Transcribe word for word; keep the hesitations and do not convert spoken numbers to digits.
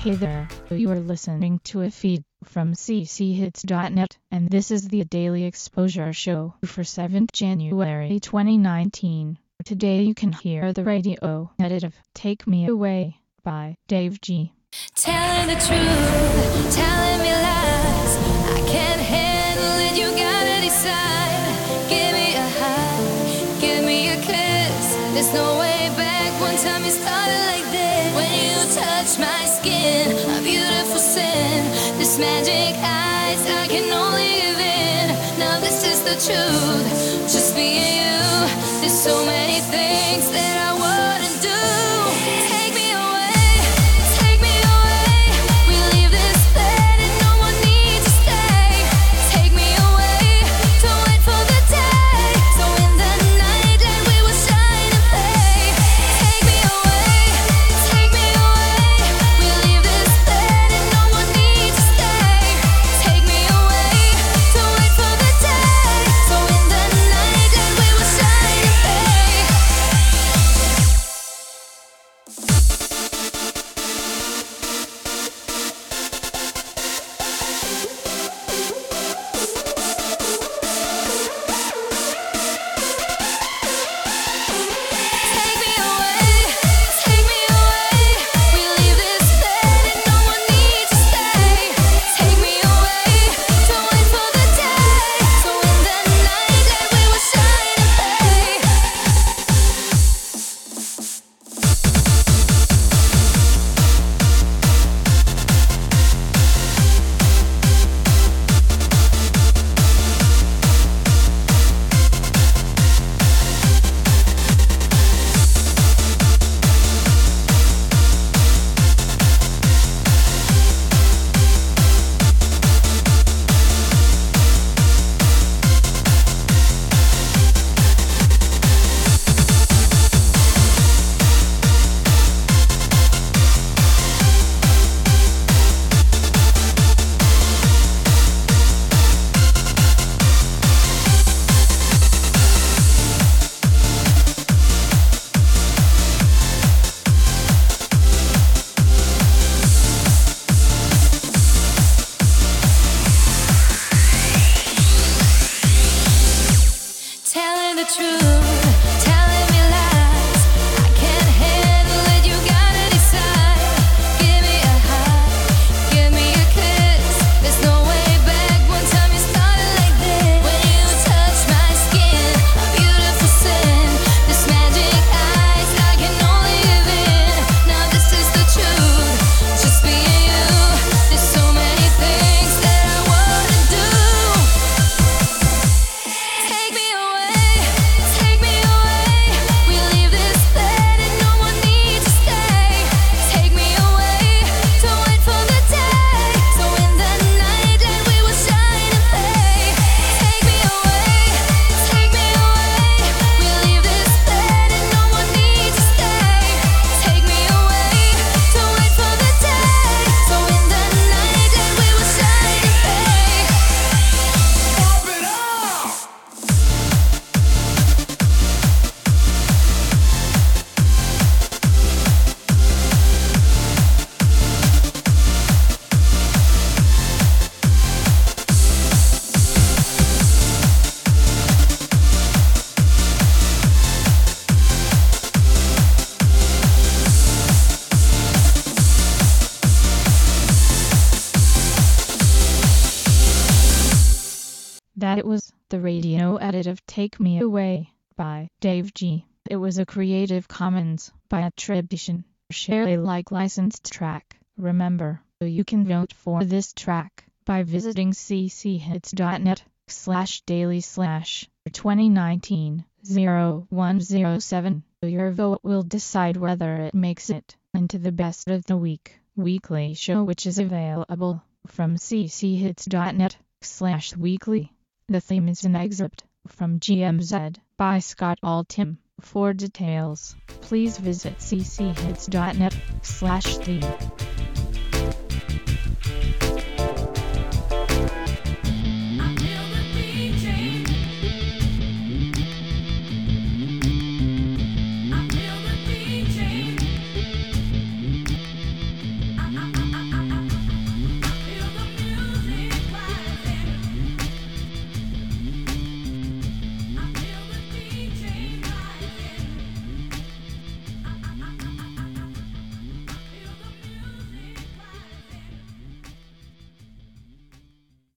Hey there, you are listening to a feed from c c hits dot net, and this is the Daily Exposure Show for seventh January twenty nineteen. Today you can hear the radio edit of Take Me Away by Dave G. Telling the truth, telling me lies, I can't handle it, you gotta decide. Give me a high, give me a kiss, there's no way back, one time you started like this. When you touch my skin, a beautiful sin, this magic eyes, I can only give in. Now this is the truth, just me and you, there's so many things that I wanna do. Take me away, take me away, we leave this planet, no one needs to stay. Take me away, don't wait for the day, so in the night light we will shine and play. Take me away, take me away, we leave this planet, no one needs to stay. Take me away, don't wait for the day, so in the night light we will shine and play. Take me away, take me away, we leave this planet, no one needs to stay. Take me away, don't wait for the day, so in the night light we will shine and play. Telling the truth, telling me lies, I can't handle it, you gotta decide. Give me a high, give me a kiss, there's no way back, one time you started like this. When you touch my skin, a beautiful sin, this magic eyes, I can only give in. Now this is the truth, just me and you, there's so many things that I wanna do. Take me away, take me away, we leave this planet, no one needs to stay. Take me away, don't wait for the day, so in the night light we will shine and play. Take me away, take me away, we leave this planet, no one needs to stay. Take me away, don't wait for the day, so in the night light we will shine and play. Pump it up! That was the radio edit of Take Me Away by Dave G. It was a Creative Commons by attribution, share Alike licensed track. Remember, you can vote for this track by visiting c c hits dot net slash daily slash twenty nineteen oh one oh seven. Your vote will decide whether it makes it into the best of the week weekly show, which is available from c c hits dot net slash weekly. The theme is an excerpt from G M Z by Scott Altham. For details, please visit c c hits dot net slash theme.